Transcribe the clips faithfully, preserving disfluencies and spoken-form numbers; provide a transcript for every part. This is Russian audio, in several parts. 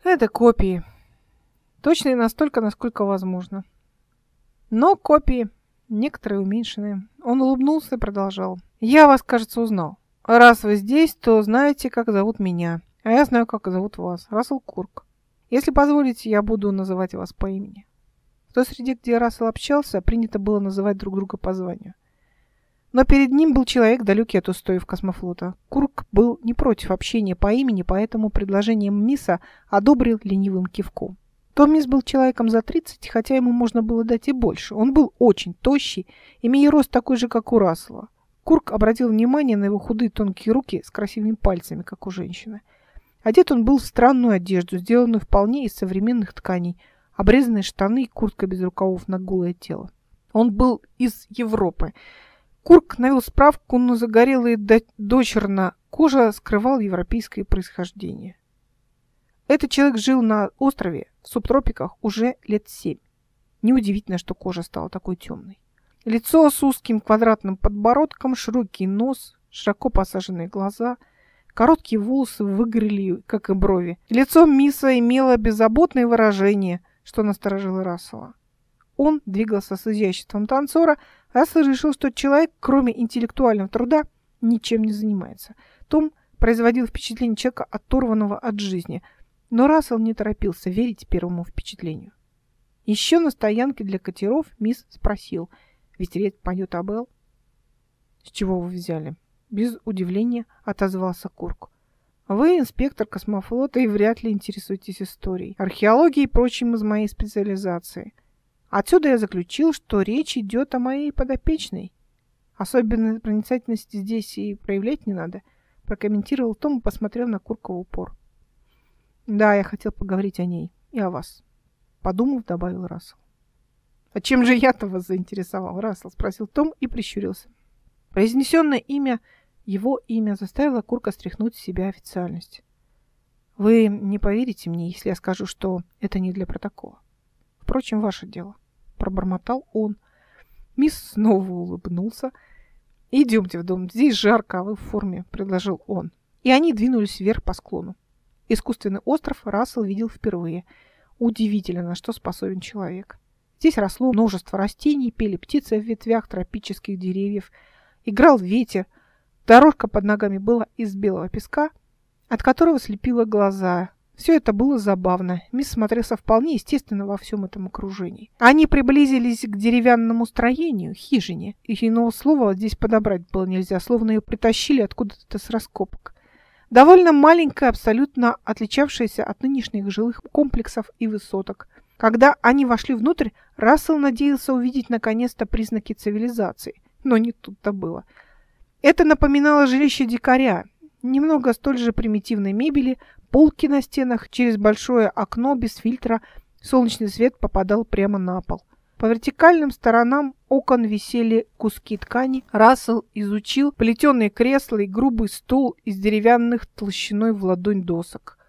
Это копии. Точные настолько, насколько возможно. Но копии, некоторые уменьшенные. Он улыбнулся и продолжал. Я вас, кажется, узнал. Раз вы здесь, то знаете, как зовут меня. А я знаю, как зовут вас. Рассел Курк. Если позволите, я буду называть вас по имени. В той среде, где Рассел общался, принято было называть друг друга по званию. Но перед ним был человек, далекий от устоев космофлота. Курк был не против общения по имени, поэтому предложение Мисса одобрил ленивым кивком. Том Мисс был человеком за тридцать, хотя ему можно было дать и больше. Он был очень тощий, имея рост такой же, как у Рассела. Курк обратил внимание на его худые тонкие руки с красивыми пальцами, как у женщины. Одет он был в странную одежду, сделанную вполне из современных тканей, обрезанные штаны и куртка без рукавов на голое тело. Он был из Европы. Курк навел справку, но загорелая дочерно кожа скрывал европейское происхождение. Этот человек жил на острове в субтропиках уже лет семь. Неудивительно, что кожа стала такой темной. Лицо с узким квадратным подбородком, широкий нос, широко посаженные глаза, короткие волосы выгорели, как и брови. Лицо Мисса имело беззаботное выражение, что насторожило Рассела. Он двигался с изяществом танцора. Рассел решил, что человек, кроме интеллектуального труда, ничем не занимается. Том производил впечатление человека, оторванного от жизни. Но Рассел не торопился верить первому впечатлению. Еще на стоянке для катеров Мисс спросил, ведь речь пойдет об Эл. С чего вы взяли? Без удивления отозвался Курк. Вы инспектор космофлота и вряд ли интересуетесь историей, археологией и прочим из моей специализации. Отсюда я заключил, что речь идет о моей подопечной. Особенной проницательности здесь и проявлять не надо, прокомментировал Том и посмотрел на Курка в упор. Да, я хотел поговорить о ней и о вас. Подумав, добавил Рассел. А чем же я-то вас заинтересовал, Рассел? Спросил Том и прищурился. Произнесенное имя, его имя, заставило Курка стряхнуть с себя официальность. Вы не поверите мне, если я скажу, что это не для протокола. Впрочем, ваше дело, пробормотал он. Мисс снова улыбнулся. Идемте в дом, здесь жарко, а вы в форме, предложил он. И они двинулись вверх по склону. Искусственный остров Рассел видел впервые. Удивительно, на что способен человек. Здесь росло множество растений, пели птицы в ветвях тропических деревьев, играл ветер. Дорожка под ногами была из белого песка, от которого слепило глаза. Все это было забавно. Мисс смотрелся вполне естественно во всем этом окружении. Они приблизились к деревянному строению, хижине. И иного слова здесь подобрать было нельзя, словно ее притащили откуда-то с раскопок. Довольно маленькая, абсолютно отличавшаяся от нынешних жилых комплексов и высоток. Когда они вошли внутрь, Рассел надеялся увидеть наконец-то признаки цивилизации. Но не тут-то было. Это напоминало жилище дикаря. Немного столь же примитивной мебели, полки на стенах, через большое окно без фильтра солнечный свет попадал прямо на пол. По вертикальным сторонам окон висели куски ткани. Рассел изучил плетеные кресла и грубый стол из деревянных толщиной в ладонь досок.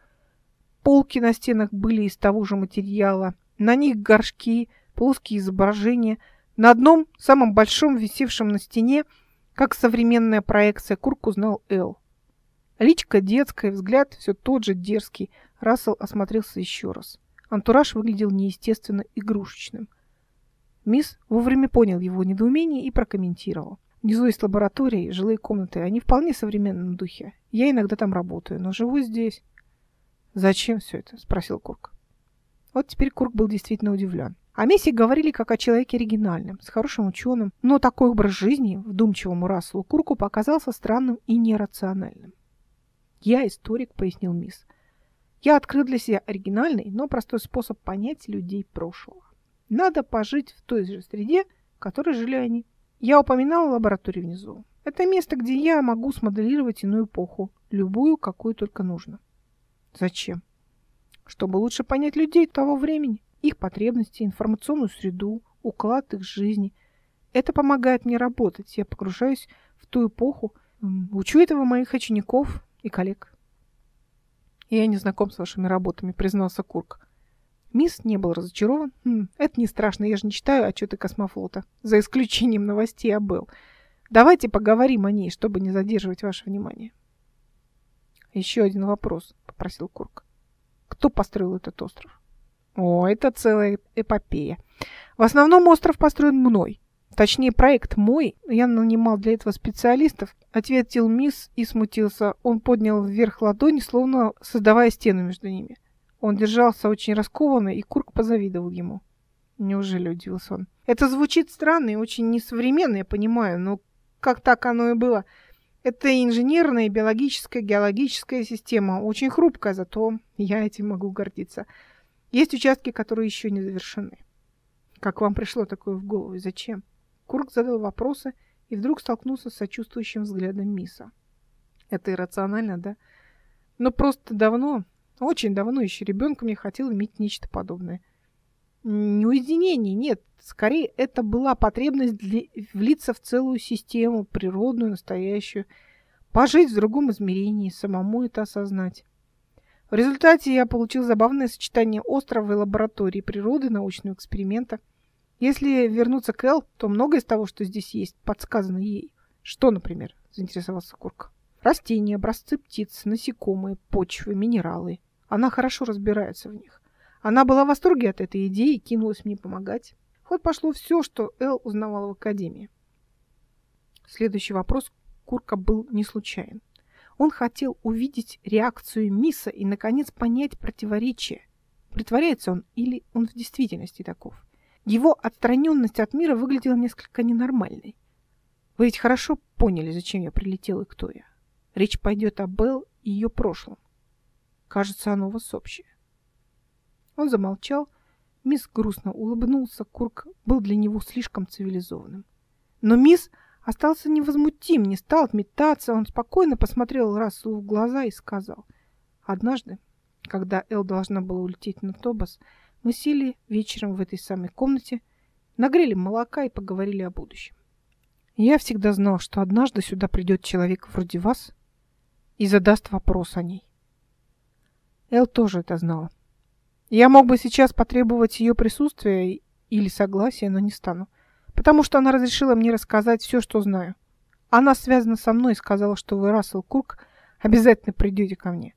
Полки на стенах были из того же материала. На них горшки, плоские изображения. На одном, самом большом, висевшем на стене, как современная проекция, Курк узнал Эл. Личико детское, взгляд все тот же дерзкий. Рассел осмотрелся еще раз. Антураж выглядел неестественно игрушечным. Мисс вовремя понял его недоумение и прокомментировал. Внизу есть лаборатории, жилые комнаты. Они вполне в современном духе. Я иногда там работаю, но живу здесь. Зачем все это? Спросил Курк. Вот теперь Курк был действительно удивлен. О Месси говорили как о человеке оригинальном, с хорошим ученым, но такой образ жизни вдумчивому Расселу Курку показался странным и нерациональным. «Я историк», — пояснил Мисс. «Я открыл для себя оригинальный, но простой способ понять людей прошлого. Надо пожить в той же среде, в которой жили они. Я упоминал лабораторию внизу. Это место, где я могу смоделировать иную эпоху, любую, какую только нужно». «Зачем?» «Чтобы лучше понять людей того времени, их потребности, информационную среду, уклад их жизни. Это помогает мне работать. Я погружаюсь в ту эпоху, учу этого моих учеников и коллег». «Я не знаком с вашими работами», — признался Курк. Мисс не был разочарован. Хм, «Это не страшно, я же не читаю отчеты космофлота, за исключением новостей об Эл. Давайте поговорим о ней, чтобы не задерживать ваше внимание». «Еще один вопрос», — попросил Курк. кто построил этот остров? О, это целая эпопея. В основном остров построен мной. Точнее, проект мой. Я нанимал для этого специалистов. Ответил мисс и смутился. Он поднял вверх ладони, словно создавая стену между ними. Он держался очень раскованно, и Курк позавидовал ему. Неужели, удивился он? Это звучит странно и очень несовременно, я понимаю, но как так оно и было? Это инженерная, биологическая, геологическая система. Очень хрупкая, зато я этим могу гордиться. Есть участки, которые еще не завершены. Как вам пришло такое в голову и зачем? Курк задал вопросы и вдруг столкнулся с сочувствующим взглядом мисса. Это иррационально, да? Но просто давно, очень давно еще ребенком я хотел иметь нечто подобное. Не уединение, нет. Скорее, это была потребность для... влиться в целую систему, природную, настоящую. Пожить в другом измерении, самому это осознать. В результате я получил забавное сочетание острова и лаборатории природы, научного эксперимента. Если вернуться к Эл, то многое из того, что здесь есть, подсказано ей. Что, например, заинтересовался Курк? Растения, образцы птиц, насекомые, почвы, минералы. Она хорошо разбирается в них. Она была в восторге от этой идеи и кинулась мне помогать. В ход пошло все, что Эл узнавала в академии. Следующий вопрос Курка был не случайен. Он хотел увидеть реакцию мисса и, наконец, понять противоречие. Притворяется он или он в действительности таков? Его отстраненность от мира выглядела несколько ненормальной. Вы ведь хорошо поняли, зачем я прилетел и кто я. Речь пойдет об Эл и ее прошлом. Кажется, оно у вас общее. Он замолчал. Мисс грустно улыбнулся. Курк был для него слишком цивилизованным. Но мисс остался невозмутим, не стал отметаться. Он спокойно посмотрел Расселу в глаза и сказал: «Однажды, когда Эл должна была улететь на Тобас, мы сели вечером в этой самой комнате, нагрели молока и поговорили о будущем. Я всегда знал, что однажды сюда придет человек вроде вас и задаст вопрос о ней. Эл тоже это знала. Я мог бы сейчас потребовать ее присутствия или согласия, но не стану, потому что она разрешила мне рассказать все, что знаю. Она связана со мной и сказала, что вы, Рассел Курк, обязательно придете ко мне.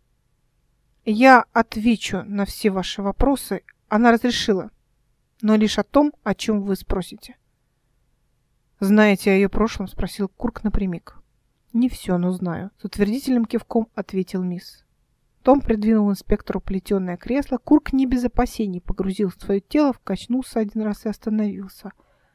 Я отвечу на все ваши вопросы. Она разрешила, но лишь о том, о чем вы спросите. «Знаете о ее прошлом?» — спросил Курк напрямик. «Не все, но знаю», — с утвердительным кивком ответил мисс. Том придвинул инспектору плетеное кресло. Курк не без опасений погрузил свое тело, вкачнулся один раз и остановился.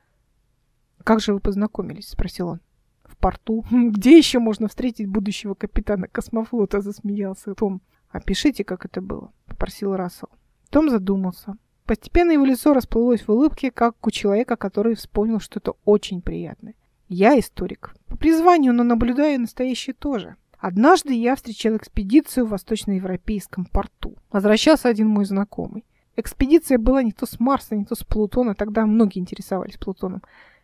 «Как же вы познакомились?» — спросил он. «В порту. Где еще можно встретить будущего капитана космофлота?» — засмеялся Том. «Опишите, как это было», — попросил Рассел. Том задумался. Постепенно его лицо расплылось в улыбке, как у человека, который вспомнил что-то очень приятное. «Я историк. По призванию, но наблюдаю настоящее тоже. Однажды я встречал экспедицию в восточноевропейском порту. Возвращался один мой знакомый. Экспедиция была не то с Марса, не то с Плутона. Тогда многие интересовались Плутоном.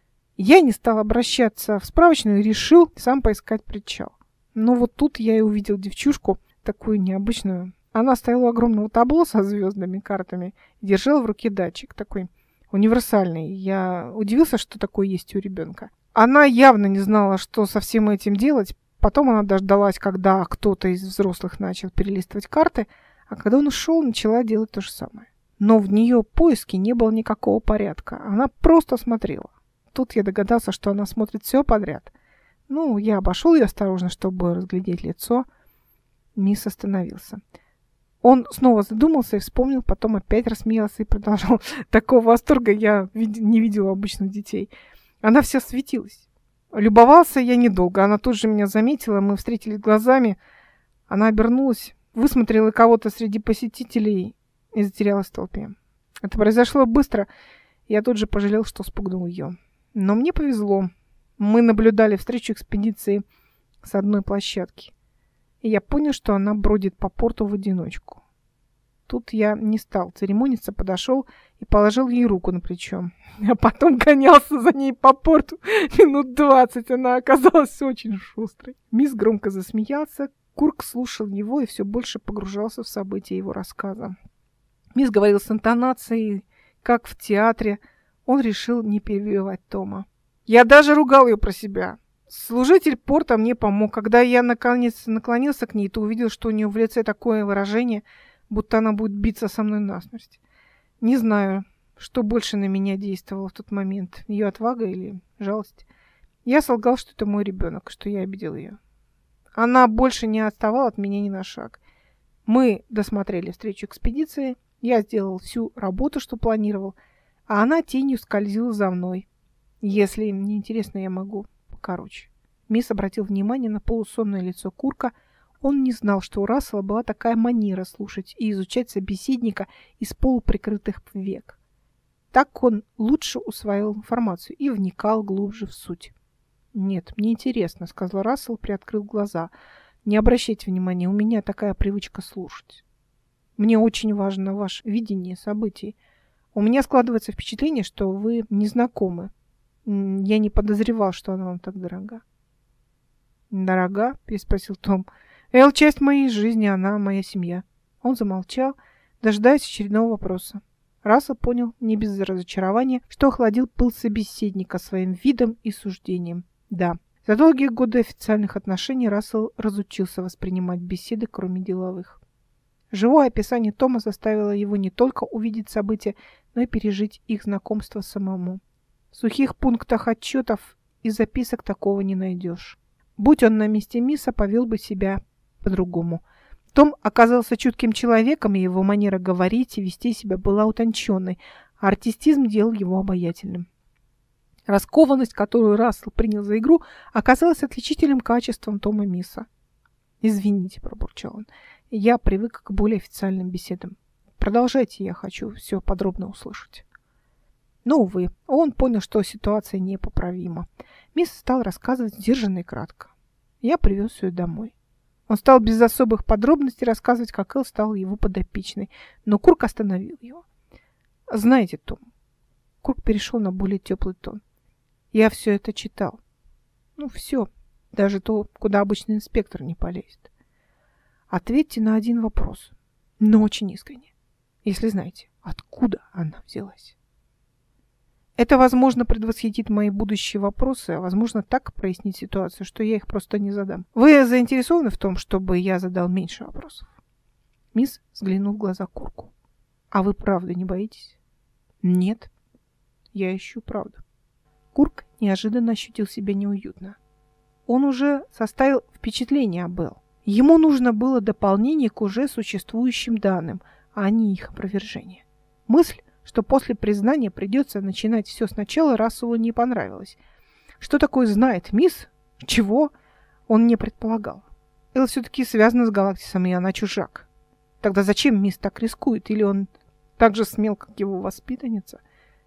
Я не стал обращаться в справочную и решил сам поискать причал. Но вот тут я и увидел девчушку, такую необычную. Она стояла у огромного табло со звездными картами и держала в руке датчик, такой универсальный. Я удивился, что такое есть у ребенка. Она явно не знала, что со всем этим делать. Потом она дождалась, когда кто-то из взрослых начал перелистывать карты, а когда он ушел, начала делать то же самое. Но в нее поиски не было никакого порядка. Она просто смотрела. Тут я догадался, что она смотрит все подряд. Ну, я обошел ее осторожно, чтобы разглядеть лицо. Мисс остановился. Он снова задумался и вспомнил, потом опять рассмеялся и продолжал. Такого восторга я не видел у обычных детей. Она вся светилась. Любовался я недолго. Она тут же меня заметила, мы встретились глазами. Она обернулась, высмотрела кого-то среди посетителей и затерялась в толпе. Это произошло быстро. Я тут же пожалел, что спугнул ее. Но мне повезло. Мы наблюдали встречу экспедиции с одной площадки. И я понял, что она бродит по порту в одиночку. Тут я не стал церемониться, подошел и положил ей руку на плечо. А потом гонялся за ней по порту минут двадцать. Она оказалась очень шустрой. Мисс громко засмеялся. Курк слушал его и все больше погружался в события его рассказа. Мисс говорил с интонацией, как в театре. Он решил не перебивать Тома. Я даже ругал ее про себя. Служитель порта мне помог. Когда я наконец наклонился к ней, то увидел, что у нее в лице такое выражение. будто она будет биться со мной насмерть. Не знаю, что больше на меня действовало в тот момент, ее отвага или жалость. Я солгал, что это мой ребенок, что я обидел ее. Она больше не отставала от меня ни на шаг. Мы досмотрели встречу экспедиции, я сделал всю работу, что планировал, а она тенью скользила за мной. Если им не интересно, я могу покороче. Мисс обратил внимание на полусонное лицо Курка. Он не знал, что у Рассела была такая манера слушать и изучать собеседника из полуприкрытых век. Так он лучше усваивал информацию и вникал глубже в суть. «Нет, мне интересно», — сказал Рассел, приоткрыл глаза. «Не обращайте внимания, у меня такая привычка слушать. Мне очень важно ваше видение событий. У меня складывается впечатление, что вы не знакомы. Я не подозревал, что она вам так дорога». «Дорога?» — переспросил Том. «Эл — часть моей жизни, она моя семья». Он замолчал, дожидаясь очередного вопроса. Рассел понял, не без разочарования, что охладил пыл собеседника своим видом и суждением. Да, за долгие годы официальных отношений Рассел разучился воспринимать беседы, кроме деловых. Живое описание Тома заставило его не только увидеть события, но и пережить их знакомство самому. В сухих пунктах отчетов и записок такого не найдешь. Будь он на месте Мисса, повел бы себя по-другому. Том оказался чутким человеком, и его манера говорить и вести себя была утонченной, а артистизм делал его обаятельным. Раскованность, которую Рассел принял за игру, оказалась отличительным качеством Тома Мисса. «Извините», — пробурчал он, — «я привык к более официальным беседам. Продолжайте, я хочу все подробно услышать». Но, увы, он понял, что ситуация непоправима. Мисс стал рассказывать сдержанно и кратко. Я привез ее домой. Он стал без особых подробностей рассказывать, как Эл стал его подопечной, но Курк остановил его. «Знаете, Том», — Курк перешел на более теплый тон, — «я все это читал. Ну, все, даже то, куда обычный инспектор не полезет. Ответьте на один вопрос, но очень искренне, если знаете, откуда она взялась». Это, возможно, предвосхитит мои будущие вопросы, а, возможно, так прояснить ситуацию, что я их просто не задам. Вы заинтересованы в том, чтобы я задал меньше вопросов? Мисс взглянул в глаза Курку. А вы правда не боитесь? Нет. Я ищу правду. Курк неожиданно ощутил себя неуютно. Он уже составил впечатление об Эл. Ему нужно было дополнение к уже существующим данным, а не их опровержение. Мысль, что после признания придется начинать все сначала, Расселу не понравилось. Что такое знает Мисс? Чего? Он не предполагал. Эл все-таки связана с Галактисом, и она чужак. Тогда зачем Мисс так рискует? Или он так же смел, как его воспитанница?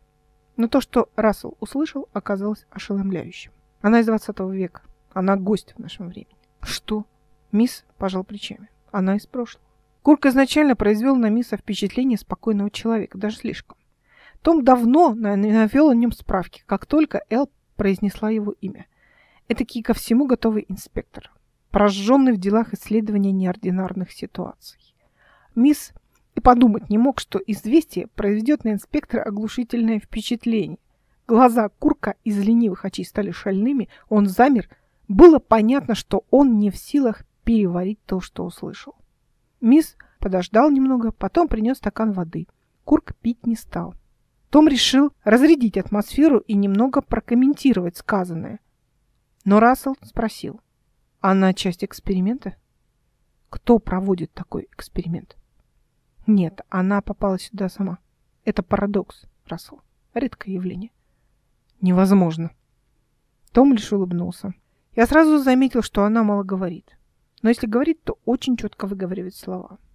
Но то, что Рассел услышал, оказалось ошеломляющим. Она из двадцатого века. Она гость в нашем времени. Что? Мисс пожал плечами. Она из прошлого. Курк изначально произвел на Мисса впечатление спокойного человека, даже слишком. Том давно навел о нем справки, как только Эл произнесла его имя. Этакий ко всему готовый инспектор, прожженный в делах исследования неординарных ситуаций. Мисс и подумать не мог, что известие произведет на инспектора оглушительное впечатление. Глаза Курка из ленивых очей стали шальными, он замер. Было понятно, что он не в силах переварить то, что услышал. Мисс подождал немного, потом принес стакан воды. Курк пить не стал. Том решил разрядить атмосферу и немного прокомментировать сказанное. Но Рассел спросил: «Она часть эксперимента?» «Кто проводит такой эксперимент?» «Нет, она попала сюда сама. Это парадокс, Рассел. Редкое явление». «Невозможно». Том лишь улыбнулся. «Я сразу заметил, что она мало говорит. Но если говорит, то очень четко выговаривает слова.